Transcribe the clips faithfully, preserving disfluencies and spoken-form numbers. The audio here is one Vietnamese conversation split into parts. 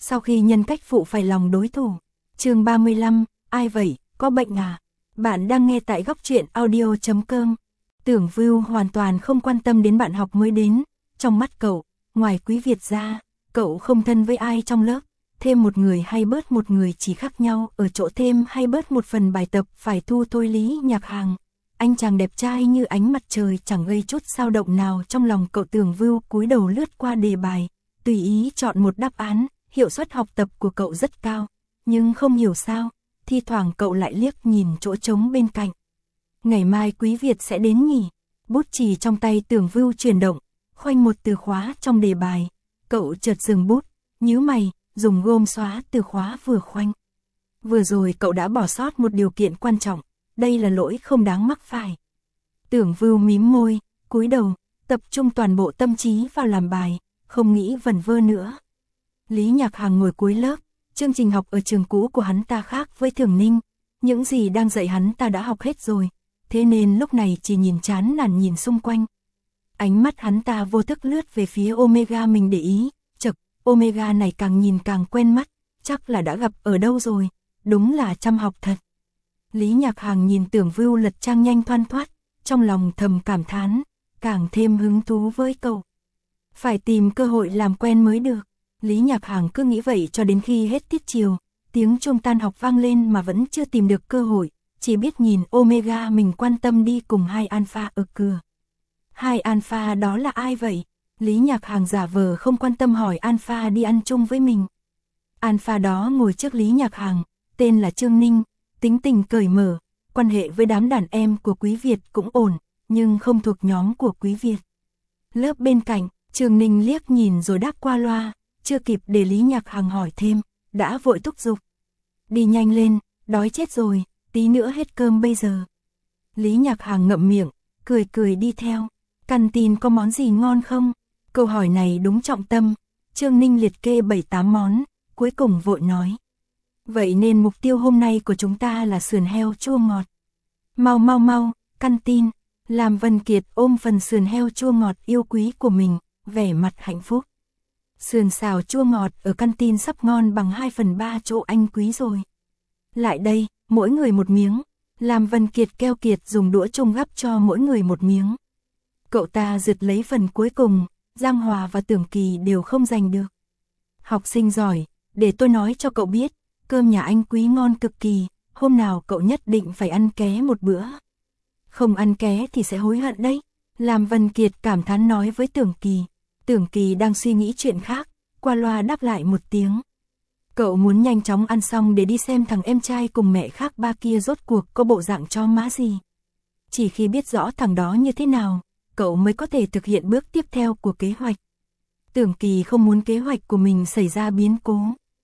Sau khi nhân cách phụ phải lòng đối thủ. Chương ba mươi lăm, ai vậy, có bệnh à? Bạn đang nghe tại góc truyện audio chấm com. Tưởng Vưu hoàn toàn không quan tâm đến bạn học mới đến. Trong mắt cậu, ngoài Quý Việt ra, cậu không thân với ai trong lớp. Thêm một người hay bớt một người chỉ khác nhau ở chỗ thêm hay bớt một phần bài tập phải thu thôi. Lý Nhạc Hàng, anh chàng đẹp trai như ánh mặt trời chẳng gây chút dao động nào trong lòng cậu. Tưởng Vưu cúi đầu lướt qua đề bài, tùy ý chọn một đáp án. Hiệu suất học tập của cậu rất cao, nhưng không hiểu sao, thi thoảng cậu lại liếc nhìn chỗ trống bên cạnh. Ngày mai Quý Việt sẽ đến nhỉ? Bút chì trong tay Tưởng Vưu chuyển động, khoanh một từ khóa trong đề bài. Cậu chợt dừng bút, nhíu mày, dùng gôm xóa từ khóa vừa khoanh. Vừa rồi cậu đã bỏ sót một điều kiện quan trọng, đây là lỗi không đáng mắc phải. Tưởng Vưu mím môi, cúi đầu, tập trung toàn bộ tâm trí vào làm bài, không nghĩ vẩn vơ nữa. Lý Nhạc Hàng ngồi cuối lớp, chương trình học ở trường cũ của hắn ta khác với Thường Ninh, những gì đang dạy hắn ta đã học hết rồi, thế nên lúc này chỉ nhìn chán nản nhìn xung quanh. Ánh mắt hắn ta vô thức lướt về phía Omega mình để ý, chậc, Omega này càng nhìn càng quen mắt, chắc là đã gặp ở đâu rồi, đúng là chăm học thật. Lý Nhạc Hàng nhìn Tưởng Vưu lật trang nhanh thoăn thoắt, trong lòng thầm cảm thán, càng thêm hứng thú với cậu. Phải tìm cơ hội làm quen mới được. Lý Nhạc Hàng cứ nghĩ vậy cho đến khi hết tiết chiều, tiếng chuông tan học vang lên mà vẫn chưa tìm được cơ hội, chỉ biết nhìn Omega mình quan tâm đi cùng hai alpha ở cửa. Hai alpha đó là ai vậy? Lý Nhạc Hàng giả vờ không quan tâm hỏi alpha đi ăn chung với mình. Alpha đó ngồi trước Lý Nhạc Hàng, tên là Trương Ninh, tính tình cởi mở, quan hệ với đám đàn em của Quý Việt cũng ổn, nhưng không thuộc nhóm của Quý Việt. Lớp bên cạnh, Trương Ninh liếc nhìn rồi đáp qua loa. Chưa kịp để Lý Nhạc Hàng hỏi thêm, đã vội thúc giục. Đi nhanh lên, đói chết rồi, tí nữa hết cơm bây giờ. Lý Nhạc Hàng ngậm miệng, cười cười đi theo. Canteen có món gì ngon không? Câu hỏi này đúng trọng tâm. Trương Ninh liệt kê bảy tám món, cuối cùng vội nói. Vậy nên mục tiêu hôm nay của chúng ta là sườn heo chua ngọt. Mau mau mau, canteen. Làm Vân Kiệt ôm phần sườn heo chua ngọt yêu quý của mình, vẻ mặt hạnh phúc. Sườn xào chua ngọt ở canteen sắp ngon bằng hai phần ba chỗ anh Quý rồi. Lại đây, mỗi người một miếng. Làm Vân Kiệt keo kiệt dùng đũa chung gắp cho mỗi người một miếng. Cậu ta giật lấy phần cuối cùng, Giang Hòa và Tưởng Kỳ đều không giành được. Học sinh giỏi, để tôi nói cho cậu biết, cơm nhà anh Quý ngon cực kỳ, hôm nào cậu nhất định phải ăn ké một bữa. Không ăn ké thì sẽ hối hận đấy. Làm Vân Kiệt cảm thán nói với Tưởng Kỳ. Tưởng Kỳ đang suy nghĩ chuyện khác, qua loa đáp lại một tiếng. Cậu muốn nhanh chóng ăn xong để đi xem thằng em trai cùng mẹ khác ba kia rốt cuộc có bộ dạng cho má gì. Chỉ khi biết rõ thằng đó như thế nào, cậu mới có thể thực hiện bước tiếp theo của kế hoạch. Tưởng Kỳ không muốn kế hoạch của mình xảy ra biến cố.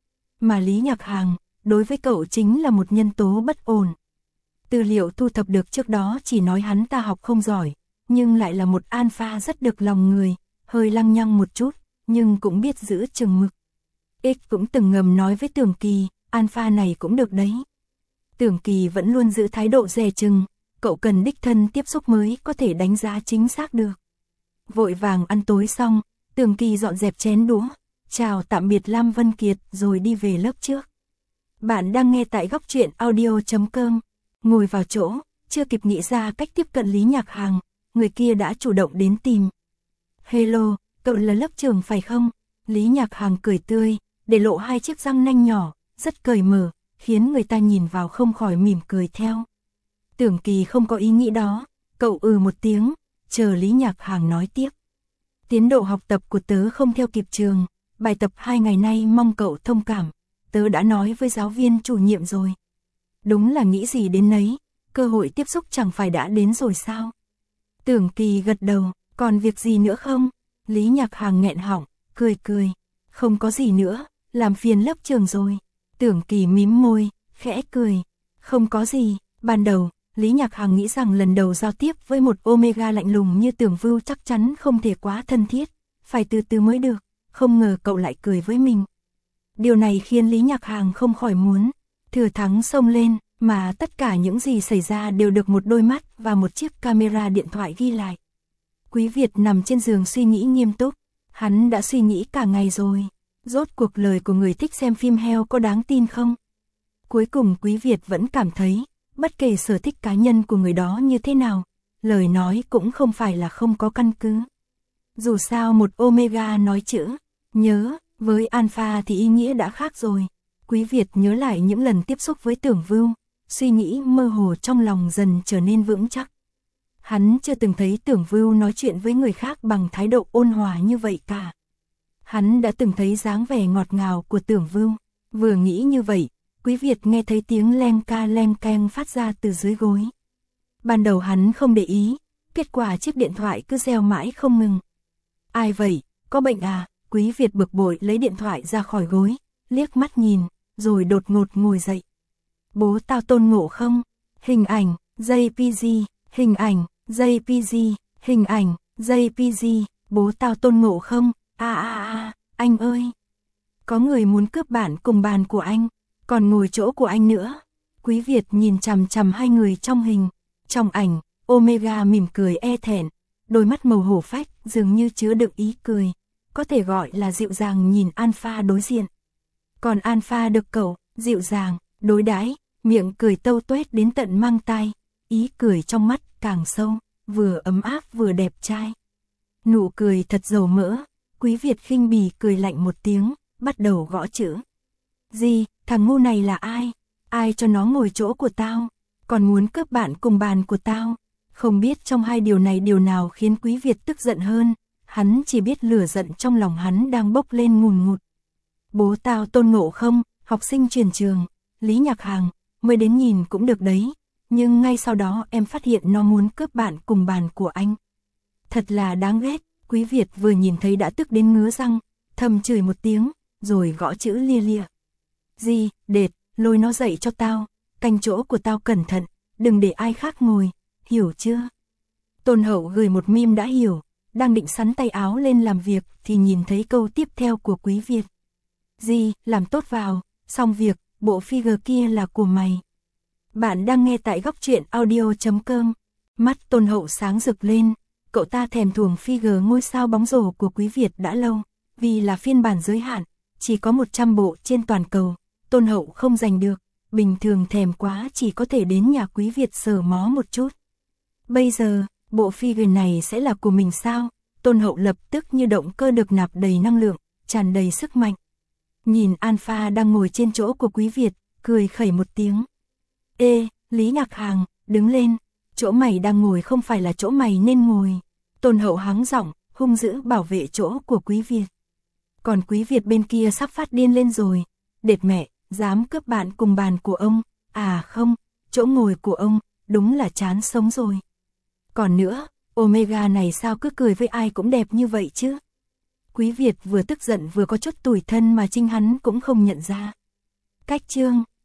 Mà Lý Nhạc Hàng, đối với cậu chính là một nhân tố bất ổn. Tư liệu thu thập được trước đó chỉ nói hắn ta học không giỏi, nhưng lại là một alpha rất được lòng người. Hơi lăng nhăng một chút, nhưng cũng biết giữ chừng mực. X cũng từng ngầm nói với Tưởng Kỳ, alpha này cũng được đấy. Tưởng Kỳ vẫn luôn giữ thái độ dè chừng, cậu cần đích thân tiếp xúc mới có thể đánh giá chính xác được. Vội vàng ăn tối xong, Tưởng Kỳ dọn dẹp chén đũa, chào tạm biệt Lam Vân Kiệt rồi đi về lớp trước. Bạn đang nghe tại góc truyện audio chấm com. Ngồi vào chỗ, chưa kịp nghĩ ra cách tiếp cận Lý Nhạc Hàng, người kia đã chủ động đến tìm. Hello, cậu là lớp trưởng phải không? Lý Nhạc Hàng cười tươi, để lộ hai chiếc răng nanh nhỏ, rất cởi mở, khiến người ta nhìn vào không khỏi mỉm cười theo. Tưởng Kỳ không có ý nghĩ đó, cậu ừ một tiếng, chờ Lý Nhạc Hàng nói tiếp. Tiến độ học tập của tớ không theo kịp trường, bài tập hai ngày nay mong cậu thông cảm, tớ đã nói với giáo viên chủ nhiệm rồi. Đúng là nghĩ gì đến nấy, cơ hội tiếp xúc chẳng phải đã đến rồi sao? Tưởng Kỳ gật đầu. Còn việc gì nữa không? Lý Nhạc Hàng nghẹn họng, cười cười. Không có gì nữa, làm phiền lớp trường rồi. Tưởng Kỳ mím môi, khẽ cười. Không có gì. Ban đầu, Lý Nhạc Hàng nghĩ rằng lần đầu giao tiếp với một Omega lạnh lùng như Tưởng Vưu chắc chắn không thể quá thân thiết. Phải từ từ mới được. Không ngờ cậu lại cười với mình. Điều này khiến Lý Nhạc Hàng không khỏi muốn thừa thắng xông lên, mà tất cả những gì xảy ra đều được một đôi mắt và một chiếc camera điện thoại ghi lại. Quý Việt nằm trên giường suy nghĩ nghiêm túc, hắn đã suy nghĩ cả ngày rồi. Rốt cuộc lời của người thích xem phim heo có đáng tin không? Cuối cùng Quý Việt vẫn cảm thấy, bất kể sở thích cá nhân của người đó như thế nào, lời nói cũng không phải là không có căn cứ. Dù sao một Omega nói chữ, nhớ, với Alpha thì ý nghĩa đã khác rồi. Quý Việt nhớ lại những lần tiếp xúc với Tưởng Vưu, suy nghĩ mơ hồ trong lòng dần trở nên vững chắc. Hắn chưa từng thấy Tưởng Vưu nói chuyện với người khác bằng thái độ ôn hòa như vậy cả. Hắn đã từng thấy dáng vẻ ngọt ngào của Tưởng Vưu. Vừa nghĩ như vậy, Quý Việt nghe thấy tiếng len ca len keng phát ra từ dưới gối. Ban đầu hắn không để ý, kết quả chiếc điện thoại cứ reo mãi không ngừng. Ai vậy, có bệnh à? Quý Việt bực bội lấy điện thoại ra khỏi gối, liếc mắt nhìn, rồi đột ngột ngồi dậy. Bố tao Tôn Ngộ Không, hình ảnh, jê pê giê, hình ảnh, jê pê giê, hình ảnh, jê pê giê, bố tao Tôn Ngộ Không, a a a, anh ơi. Có người muốn cướp bản cùng bàn của anh, còn ngồi chỗ của anh nữa. Quý Việt nhìn chằm chằm hai người trong hình. Trong ảnh, Omega mỉm cười e thẹn, đôi mắt màu hổ phách dường như chứa đựng ý cười, có thể gọi là dịu dàng nhìn Alpha đối diện. Còn Alpha được cậu, dịu dàng, đối đãi, miệng cười tâu tuét đến tận mang tai, ý cười trong mắt càng sâu, vừa ấm áp vừa đẹp trai. Nụ cười thật dầu mỡ, Quý Việt khinh bỉ cười lạnh một tiếng, bắt đầu gõ chữ. Gì, thằng ngu này là ai? Ai cho nó ngồi chỗ của tao? Còn muốn cướp bạn cùng bàn của tao? Không biết trong hai điều này điều nào khiến Quý Việt tức giận hơn, hắn chỉ biết lửa giận trong lòng hắn đang bốc lên ngùn ngụt. Bố tao Tôn Ngộ Không, học sinh truyền trường, Lý Nhạc Hàng, mới đến nhìn cũng được đấy, nhưng ngay sau đó em phát hiện nó muốn cướp bạn cùng bàn của anh. Thật là đáng ghét, Quý Việt vừa nhìn thấy đã tức đến ngứa răng, thầm chửi một tiếng, rồi gõ chữ lia lịa. Gì, đệt, lôi nó dậy cho tao, canh chỗ của tao cẩn thận, đừng để ai khác ngồi, hiểu chưa? Tôn Hậu gửi một meme đã hiểu, đang định sắn tay áo lên làm việc thì nhìn thấy câu tiếp theo của Quý Việt. Gì, làm tốt vào, xong việc, bộ figure kia là của mày. Bạn đang nghe tại góc truyện audio chấm com. Mắt Tôn Hậu sáng rực lên, cậu ta thèm thuồng figure ngôi sao bóng rổ của Quý Việt đã lâu, vì là phiên bản giới hạn, chỉ có một trăm bộ trên toàn cầu, Tôn Hậu không giành được, bình thường thèm quá chỉ có thể đến nhà Quý Việt sờ mó một chút. Bây giờ, bộ figure này sẽ là của mình sao? Tôn Hậu lập tức như động cơ được nạp đầy năng lượng, tràn đầy sức mạnh. Nhìn Alpha đang ngồi trên chỗ của Quý Việt, cười khẩy một tiếng. Ê, Lý Nhạc Hàng, đứng lên, chỗ mày đang ngồi không phải là chỗ mày nên ngồi. Tôn Hậu hắng giọng, hung dữ bảo vệ chỗ của Quý Việt. Còn Quý Việt bên kia sắp phát điên lên rồi. Đệt mẹ, dám cướp bạn cùng bàn của ông, à không, chỗ ngồi của ông, đúng là chán sống rồi. Còn nữa, Omega này sao cứ cười với ai cũng đẹp như vậy chứ? Quý Việt vừa tức giận vừa có chút tủi thân mà chính hắn cũng không nhận ra. Cách chương